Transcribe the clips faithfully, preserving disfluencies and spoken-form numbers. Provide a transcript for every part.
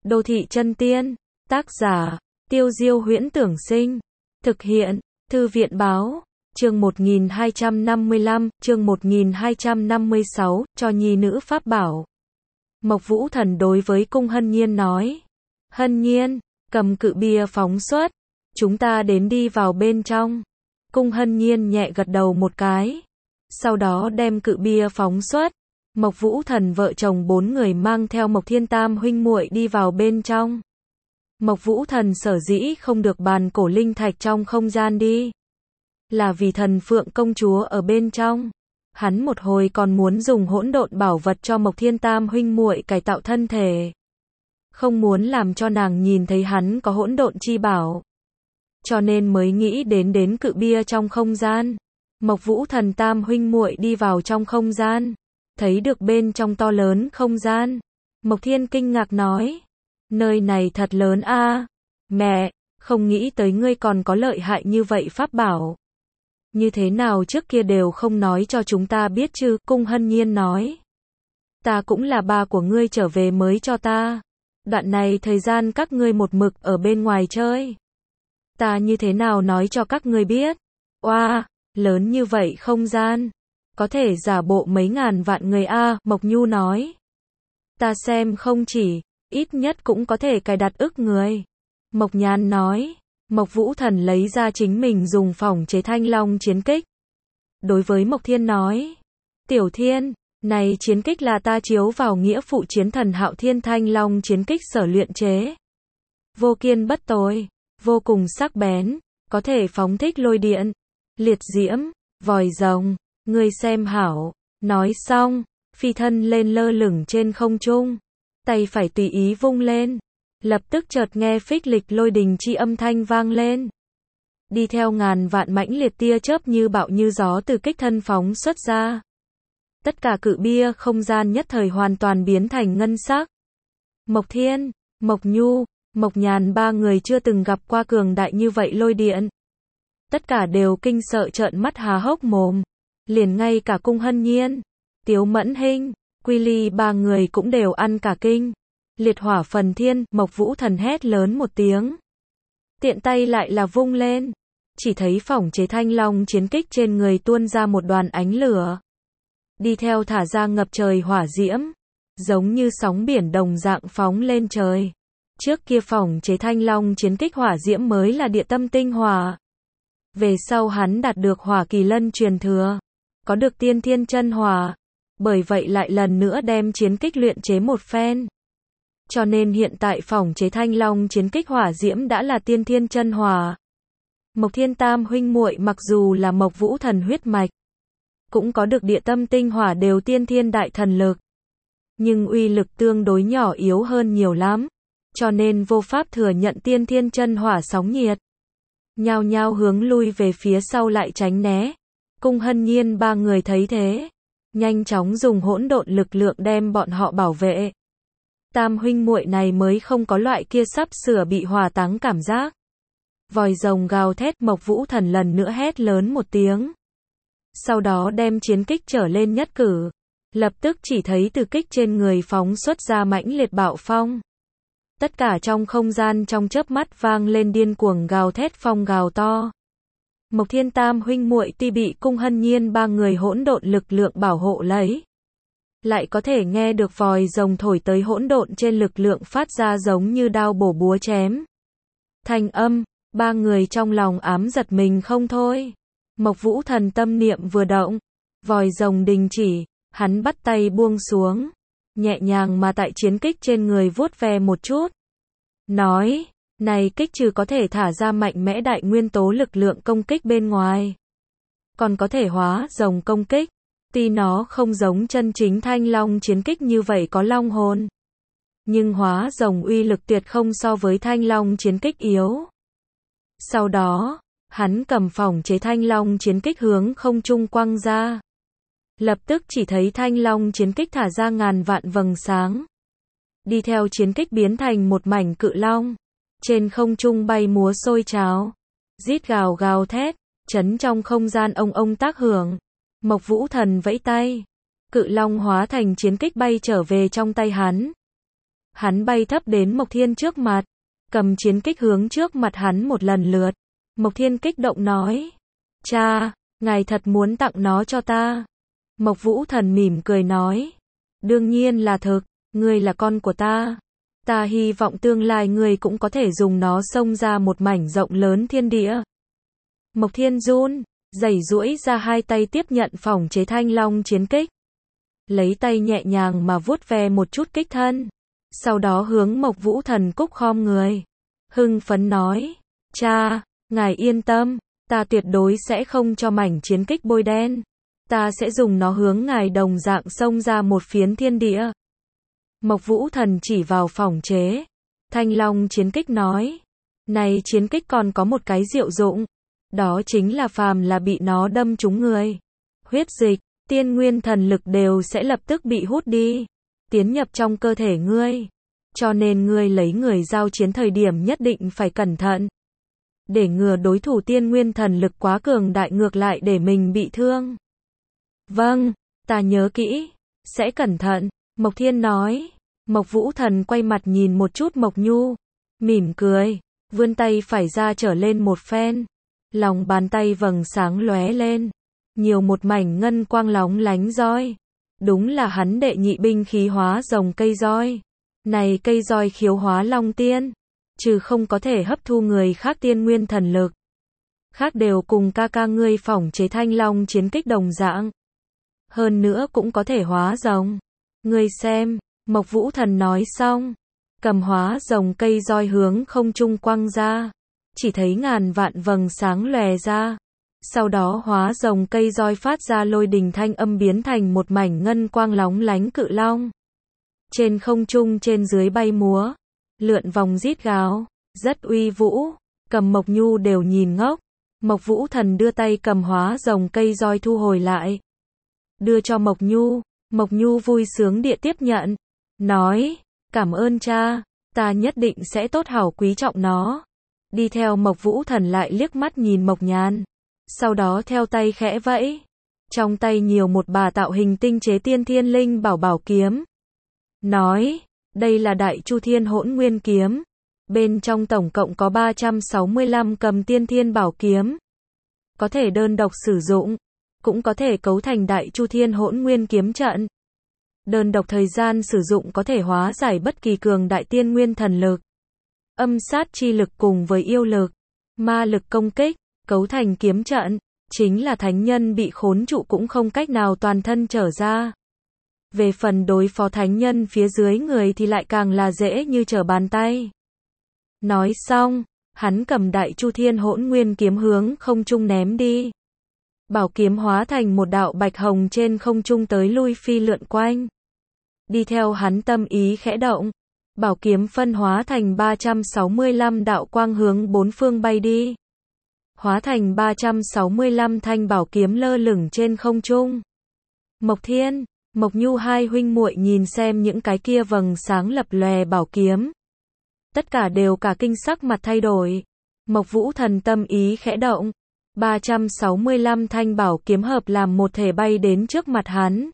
Đô thị chân tiên, tác giả, Tiêu Diêu Huyễn Tưởng Sinh, thực hiện, Thư viện Báo, chương một nghìn hai trăm năm mươi lăm, chương một nghìn hai trăm năm mươi sáu, cho nhi nữ pháp bảo. Mộc Vũ Thần đối với Cung Hân Nhiên nói, Hân Nhiên, cầm cự bia phóng xuất, chúng ta đến đi vào bên trong. Cung Hân Nhiên nhẹ gật đầu một cái, sau đó đem cự bia phóng xuất. Mộc Vũ Thần vợ chồng bốn người mang theo Mộc Thiên Tam huynh muội đi vào bên trong. Mộc Vũ Thần sở dĩ không được bàn cổ linh thạch trong không gian đi, là vì Thần Phượng công chúa ở bên trong. Hắn một hồi còn muốn dùng hỗn độn bảo vật cho Mộc Thiên Tam huynh muội cải tạo thân thể, không muốn làm cho nàng nhìn thấy hắn có hỗn độn chi bảo, cho nên mới nghĩ đến đến cự bia trong không gian. Mộc Vũ Thần Tam huynh muội đi vào trong không gian, thấy được bên trong to lớn không gian. Mộc Thiên kinh ngạc nói, nơi này thật lớn a, à. Mẹ, không nghĩ tới ngươi còn có lợi hại như vậy pháp bảo. Như thế nào trước kia đều không nói cho chúng ta biết chứ? Cung Hân Nhiên nói, ta cũng là ba của ngươi trở về mới cho ta. Đoạn này thời gian các ngươi một mực ở bên ngoài chơi, ta như thế nào nói cho các ngươi biết? Oa, wow, lớn như vậy không gian, có thể giả bộ mấy ngàn vạn người a, à, Mộc Nhu nói. Ta xem không chỉ, ít nhất cũng có thể cài đặt ức người. Mộc Nhàn nói. Mộc Vũ Thần lấy ra chính mình dùng phỏng chế Thanh Long chiến kích. Đối với Mộc Thiên nói, Tiểu Thiên, này chiến kích là ta chiếu vào nghĩa phụ chiến thần Hạo Thiên Thanh Long chiến kích sở luyện chế. Vô kiên bất tồi, vô cùng sắc bén, có thể phóng thích lôi điện, liệt diễm, vòi rồng, ngươi xem hảo. Nói xong, phi thân lên lơ lửng trên không trung, tay phải tùy ý vung lên. Lập tức chợt nghe phích lịch lôi đình chi âm thanh vang lên. Đi theo ngàn vạn mãnh liệt tia chớp như bạo như gió từ kích thân phóng xuất ra. Tất cả cự bia không gian nhất thời hoàn toàn biến thành ngân sắc. Mộc Thiên, Mộc Nhu, Mộc Nhàn ba người chưa từng gặp qua cường đại như vậy lôi điện. Tất cả đều kinh sợ trợn mắt há hốc mồm. Liền ngay cả Cung Hân Nhiên, Tiếu Mẫn Hinh, Quy Ly ba người cũng đều ăn cả kinh. Liệt hỏa phần thiên, Mộc Vũ Thần hét lớn một tiếng. Tiện tay lại là vung lên. Chỉ thấy phỏng chế Thanh Long chiến kích trên người tuôn ra một đoàn ánh lửa. Đi theo thả ra ngập trời hỏa diễm. Giống như sóng biển đồng dạng phóng lên trời. Trước kia phỏng chế Thanh Long chiến kích hỏa diễm mới là địa tâm tinh hỏa. Về sau hắn đạt được hỏa kỳ lân truyền thừa. Có được tiên thiên chân hỏa. Bởi vậy lại lần nữa đem chiến kích luyện chế một phen. Cho nên hiện tại phỏng chế Thanh Long chiến kích hỏa diễm đã là tiên thiên chân hỏa. Mộc Thiên Tam huynh muội mặc dù là Mộc Vũ Thần huyết mạch, cũng có được địa tâm tinh hỏa đều tiên thiên đại thần lực, nhưng uy lực tương đối nhỏ yếu hơn nhiều lắm, cho nên vô pháp thừa nhận tiên thiên chân hỏa sóng nhiệt. Nhao nhao hướng lui về phía sau lại tránh né. Cung Hân Nhiên ba người thấy thế, nhanh chóng dùng hỗn độn lực lượng đem bọn họ bảo vệ. Tam huynh muội này mới không có loại kia sắp sửa bị hỏa táng cảm giác. Vòi rồng gào thét, Mộc Vũ Thần lần nữa hét lớn một tiếng. Sau đó đem chiến kích trở lên nhất cử. Lập tức chỉ thấy từ kích trên người phóng xuất ra mãnh liệt bạo phong. Tất cả trong không gian trong chớp mắt vang lên điên cuồng gào thét phong gào to. Mộc Thiên Tam huynh muội tuy bị Cung Hân Nhiên ba người hỗn độn lực lượng bảo hộ lấy, lại có thể nghe được vòi rồng thổi tới hỗn độn trên lực lượng phát ra giống như đao bổ búa chém. Thanh âm, ba người trong lòng ám giật mình không thôi. Mộc Vũ Thần tâm niệm vừa động, vòi rồng đình chỉ, hắn bắt tay buông xuống, nhẹ nhàng mà tại chiến kích trên người vuốt ve một chút. Nói, này kích trừ có thể thả ra mạnh mẽ đại nguyên tố lực lượng công kích bên ngoài, còn có thể hóa rồng công kích. Tuy nó không giống chân chính Thanh Long chiến kích như vậy có long hồn, nhưng hóa rồng uy lực tuyệt không so với Thanh Long chiến kích yếu. Sau đó, hắn cầm phỏng chế Thanh Long chiến kích hướng không trung quăng ra. Lập tức chỉ thấy Thanh Long chiến kích thả ra ngàn vạn vầng sáng. Đi theo chiến kích biến thành một mảnh cự long. Trên không trung bay múa sôi trào. Rít gào gào thét, chấn trong không gian ông ông tác hưởng. Mộc Vũ Thần vẫy tay, cự long hóa thành chiến kích bay trở về trong tay hắn. Hắn bay thấp đến Mộc Thiên trước mặt, cầm chiến kích hướng trước mặt hắn một lần lượt. Mộc Thiên kích động nói, cha, ngài thật muốn tặng nó cho ta. Mộc Vũ Thần mỉm cười nói, đương nhiên là thực, ngươi là con của ta. Ta hy vọng tương lai ngươi cũng có thể dùng nó xông ra một mảnh rộng lớn thiên địa. Mộc Thiên run, giãy giũa ra hai tay tiếp nhận phỏng chế Thanh Long chiến kích. Lấy tay nhẹ nhàng mà vuốt ve một chút kích thân. Sau đó hướng Mộc Vũ Thần cúc khom người. Hưng phấn nói, cha, ngài yên tâm, ta tuyệt đối sẽ không cho mảnh chiến kích bôi đen. Ta sẽ dùng nó hướng ngài đồng dạng xông ra một phiến thiên địa. Mộc Vũ Thần chỉ vào phỏng chế Thanh Long chiến kích nói, này chiến kích còn có một cái diệu dụng, đó chính là phàm là bị nó đâm trúng người, huyết dịch, tiên nguyên thần lực đều sẽ lập tức bị hút đi, tiến nhập trong cơ thể ngươi. Cho nên ngươi lấy người giao chiến thời điểm nhất định phải cẩn thận, để ngừa đối thủ tiên nguyên thần lực quá cường đại ngược lại để mình bị thương. Vâng, ta nhớ kỹ, sẽ cẩn thận, Mộc Thiên nói. Mộc Vũ Thần quay mặt nhìn một chút Mộc Nhu, mỉm cười, vươn tay phải ra trở lên một phen. Lòng bàn tay vầng sáng lóe lên, nhiều một mảnh ngân quang lóng lánh roi. Đúng là hắn đệ nhị binh khí hóa rồng cây roi. Này cây roi khiếu hóa long tiên, trừ không có thể hấp thu người khác tiên nguyên thần lực, khác đều cùng ca ca ngươi phỏng chế Thanh Long chiến kích đồng dạng. Hơn nữa cũng có thể hóa rồng. Ngươi xem, Mộc Vũ Thần nói xong, cầm hóa rồng cây roi hướng không trung quăng ra, chỉ thấy ngàn vạn vầng sáng lòe ra. Sau đó hóa rồng cây roi phát ra lôi đình thanh âm biến thành một mảnh ngân quang lóng lánh cự long. Trên không trung trên dưới bay múa, lượn vòng rít gào, rất uy vũ, cầm Mộc Nhu đều nhìn ngốc. Mộc Vũ Thần đưa tay cầm hóa rồng cây roi thu hồi lại, đưa cho Mộc Nhu. Mộc Nhu vui sướng địa tiếp nhận, nói, cảm ơn cha, ta nhất định sẽ tốt hảo quý trọng nó. Đi theo Mộc Vũ Thần lại liếc mắt nhìn Mộc Nhàn, sau đó theo tay khẽ vẫy, trong tay nhiều một bà tạo hình tinh chế tiên thiên linh bảo bảo kiếm. Nói, đây là Đại Chu Thiên Hỗn Nguyên kiếm, bên trong tổng cộng có ba trăm sáu mươi lăm cầm tiên thiên bảo kiếm, có thể đơn độc sử dụng, cũng có thể cấu thành Đại Chu Thiên Hỗn Nguyên kiếm trận. Đơn độc thời gian sử dụng có thể hóa giải bất kỳ cường đại tiên nguyên thần lực, âm sát chi lực cùng với yêu lực, ma lực công kích, cấu thành kiếm trận, chính là thánh nhân bị khốn trụ cũng không cách nào toàn thân trở ra. Về phần đối phó thánh nhân phía dưới người thì lại càng là dễ như trở bàn tay. Nói xong, hắn cầm Đại Chu Thiên Hỗn Nguyên kiếm hướng không trung ném đi. Bảo kiếm hóa thành một đạo bạch hồng trên không trung tới lui phi lượn quanh. Đi theo hắn tâm ý khẽ động, bảo kiếm phân hóa thành ba trăm sáu mươi lăm đạo quang hướng bốn phương bay đi. Hóa thành ba trăm sáu mươi lăm thanh bảo kiếm lơ lửng trên không trung. Mộc Thiên, Mộc Nhu hai huynh muội nhìn xem những cái kia vầng sáng lập lòe bảo kiếm. Tất cả đều cả kinh sắc mặt thay đổi. Mộc Vũ Thần tâm ý khẽ động, ba trăm sáu mươi lăm thanh bảo kiếm hợp làm một thể bay đến trước mặt hắn.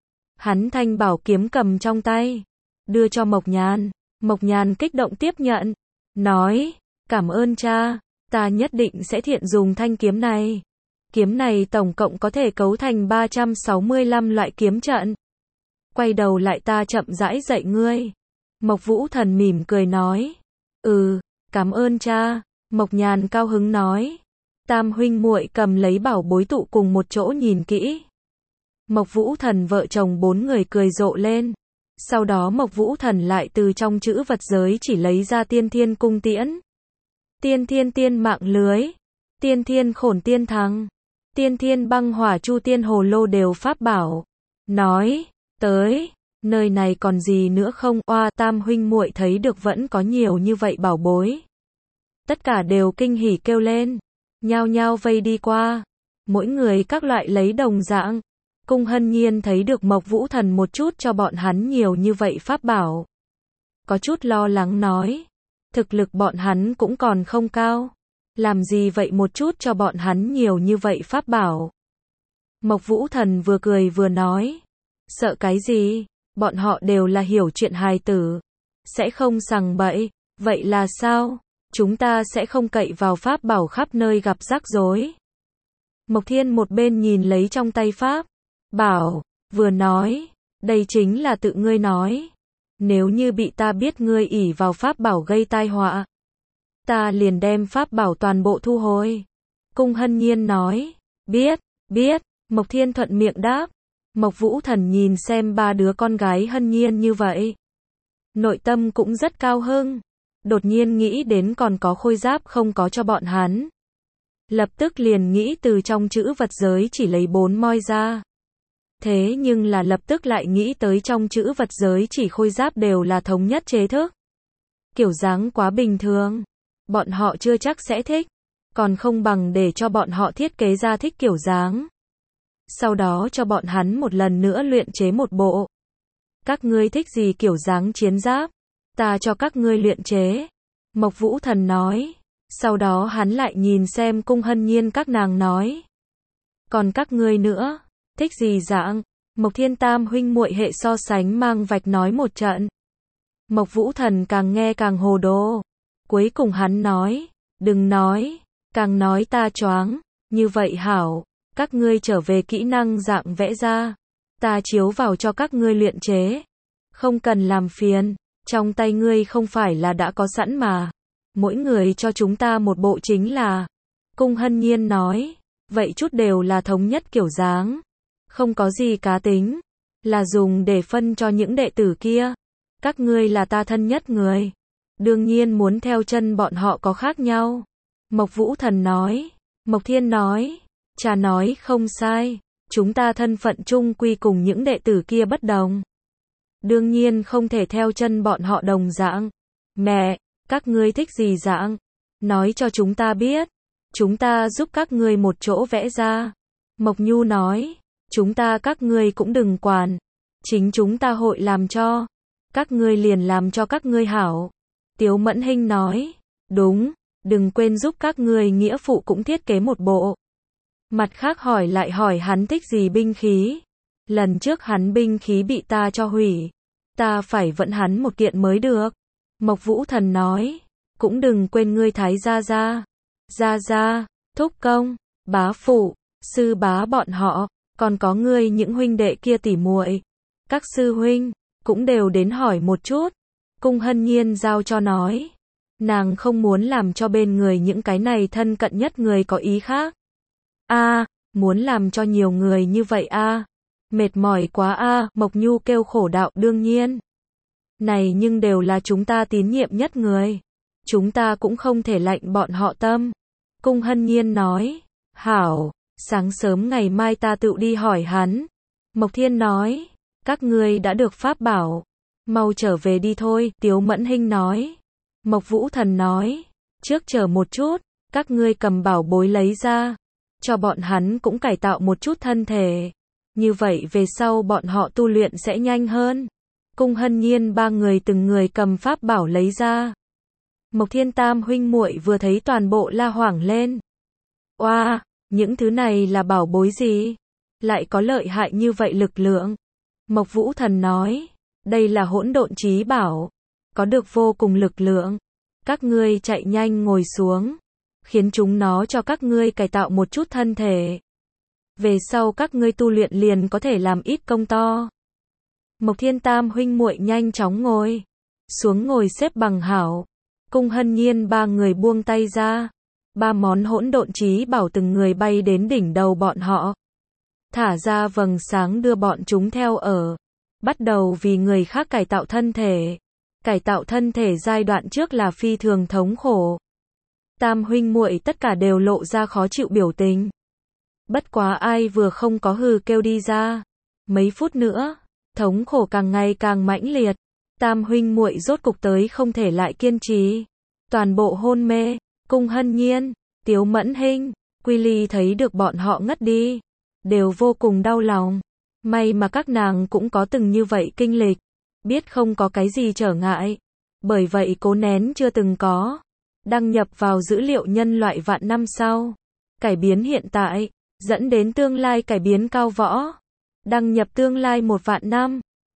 Hắn thanh bảo kiếm cầm trong tay, đưa cho Mộc Nhàn. Mộc Nhàn kích động tiếp nhận, nói, cảm ơn cha, ta nhất định sẽ thiện dùng thanh kiếm này. Kiếm này tổng cộng có thể cấu thành ba trăm sáu mươi lăm loại kiếm trận. Quay đầu lại ta chậm rãi dạy ngươi. Mộc Vũ Thần mỉm cười nói, ừ, cảm ơn cha. Mộc Nhàn cao hứng nói. Tam huynh muội cầm lấy bảo bối tụ cùng một chỗ nhìn kỹ. Mộc Vũ Thần vợ chồng bốn người cười rộ lên. Sau đó Mộc Vũ Thần lại từ trong chữ vật giới chỉ lấy ra tiên thiên cung tiễn, tiên thiên tiên mạng lưới, tiên thiên khổn tiên thắng, tiên thiên băng hỏa chu tiên hồ lô đều pháp bảo. Nói, tới, nơi này còn gì nữa không? Oa, tam huynh muội thấy được vẫn có nhiều như vậy bảo bối. Tất cả đều kinh hỉ kêu lên, nhao nhao vây đi qua, mỗi người các loại lấy đồng dạng. Cung Hân Nhiên thấy được Mộc Vũ Thần một chút cho bọn hắn nhiều như vậy pháp bảo, có chút lo lắng nói, thực lực bọn hắn cũng còn không cao, làm gì vậy một chút cho bọn hắn nhiều như vậy pháp bảo. Mộc Vũ Thần vừa cười vừa nói, sợ cái gì, bọn họ đều là hiểu chuyện hài tử, sẽ không sằng bậy. Vậy là sao? Chúng ta sẽ không cậy vào pháp bảo khắp nơi gặp rắc rối. Mộc Thiên một bên nhìn lấy trong tay pháp bảo, vừa nói, đây chính là tự ngươi nói. Nếu như bị ta biết ngươi ỷ vào pháp bảo gây tai họa, ta liền đem pháp bảo toàn bộ thu hồi. Cung Hân Nhiên nói, biết, biết, Mộc Thiên thuận miệng đáp. Mộc Vũ Thần nhìn xem ba đứa con gái Hân Nhiên như vậy, nội tâm cũng rất cao hưng, đột nhiên nghĩ đến còn có khôi giáp không có cho bọn hắn. Lập tức liền nghĩ từ trong chữ vật giới chỉ lấy bốn moi ra. Thế nhưng là lập tức lại nghĩ tới trong chữ vật giới chỉ khôi giáp đều là thống nhất chế thức. Kiểu dáng quá bình thường, bọn họ chưa chắc sẽ thích, còn không bằng để cho bọn họ thiết kế ra thích kiểu dáng. Sau đó cho bọn hắn một lần nữa luyện chế một bộ. Các ngươi thích gì kiểu dáng chiến giáp, ta cho các ngươi luyện chế. Mộc Vũ Thần nói. Sau đó hắn lại nhìn xem Cung Hân Nhiên các nàng nói. Còn các ngươi nữa, thích gì dạng? Mộc Thiên tam huynh muội hệ so sánh mang vạch nói một trận. Mộc Vũ Thần càng nghe càng hồ đồ. Cuối cùng hắn nói, đừng nói, càng nói ta choáng. Như vậy hảo, các ngươi trở về kỹ năng dạng vẽ ra, ta chiếu vào cho các ngươi luyện chế. Không cần làm phiền, trong tay ngươi không phải là đã có sẵn mà. Mỗi người cho chúng ta một bộ chính là. Cung Hân Nhiên nói, vậy chút đều là thống nhất kiểu dáng, không có gì cá tính, là dùng để phân cho những đệ tử kia. Các ngươi là ta thân nhất người, đương nhiên muốn theo chân bọn họ có khác nhau. Mộc Vũ Thần nói. Mộc Thiên nói, cha nói không sai, chúng ta thân phận chung quy cùng những đệ tử kia bất đồng, đương nhiên không thể theo chân bọn họ đồng dạng. Mẹ, các ngươi thích gì dạng? Nói cho chúng ta biết, chúng ta giúp các ngươi một chỗ vẽ ra. Mộc Nhu nói, chúng ta các ngươi cũng đừng quản, chính chúng ta hội làm cho, các ngươi liền làm cho các ngươi hảo. Tiếu Mẫn Hinh nói, đúng, đừng quên giúp các ngươi nghĩa phụ cũng thiết kế một bộ. Mặt khác hỏi lại hỏi hắn thích gì binh khí. Lần trước hắn binh khí bị ta cho hủy, ta phải vận hắn một kiện mới được. Mộc Vũ Thần nói, cũng đừng quên ngươi Thái gia gia, gia gia, thúc công, bá phụ, sư bá bọn họ, còn có ngươi những huynh đệ kia tỉ muội, các sư huynh cũng đều đến hỏi một chút. Cung Hân Nhiên giao cho nói, nàng không muốn làm cho bên người những cái này thân cận nhất người có ý khác. A, à, muốn làm cho nhiều người như vậy a, à. Mệt mỏi quá a, à. Mộc Nhu kêu khổ đạo. Đương nhiên, này nhưng đều là chúng ta tín nhiệm nhất người, chúng ta cũng không thể lạnh bọn họ tâm. Cung Hân Nhiên nói, hảo, sáng sớm ngày mai ta tự đi hỏi hắn. Mộc Thiên nói, các ngươi đã được pháp bảo, mau trở về đi thôi. Tiếu Mẫn Hinh nói. Mộc Vũ Thần nói, trước chờ một chút, các ngươi cầm bảo bối lấy ra, cho bọn hắn cũng cải tạo một chút thân thể, như vậy về sau bọn họ tu luyện sẽ nhanh hơn. Cung Hân Nhiên ba người từng người cầm pháp bảo lấy ra. Mộc Thiên tam huynh muội vừa thấy toàn bộ la hoảng lên. Oa, wow, những thứ này là bảo bối gì? Lại có lợi hại như vậy lực lượng? Mộc Vũ Thần nói, đây là hỗn độn chí bảo, có được vô cùng lực lượng. Các ngươi chạy nhanh ngồi xuống, khiến chúng nó cho các ngươi cải tạo một chút thân thể. Về sau các ngươi tu luyện liền có thể làm ít công to. Mộc Thiên tam huynh muội nhanh chóng ngồi xuống, ngồi xếp bằng hảo. Cung Hân Nhiên ba người buông tay ra, ba món hỗn độn chí bảo từng người bay đến đỉnh đầu bọn họ, thả ra vầng sáng đưa bọn chúng theo ở, bắt đầu vì người khác cải tạo thân thể. Cải tạo thân thể giai đoạn trước là phi thường thống khổ. Tam huynh muội tất cả đều lộ ra khó chịu biểu tình. Bất quá ai vừa không có hừ kêu đi ra. Mấy phút nữa, thống khổ càng ngày càng mãnh liệt. Tam huynh muội rốt cục tới không thể lại kiên trì, toàn bộ hôn mê. Cung Hân Nhiên, Tiếu Mẫn Hinh, Quy Ly thấy được bọn họ ngất đi, đều vô cùng đau lòng. May mà các nàng cũng có từng như vậy kinh lịch, biết không có cái gì trở ngại, bởi vậy cố nén chưa từng có, đăng nhập vào dữ liệu nhân loại vạn năm sau, cải biến hiện tại, dẫn đến tương lai cải biến cao võ, đăng nhập tương lai một vạn năm.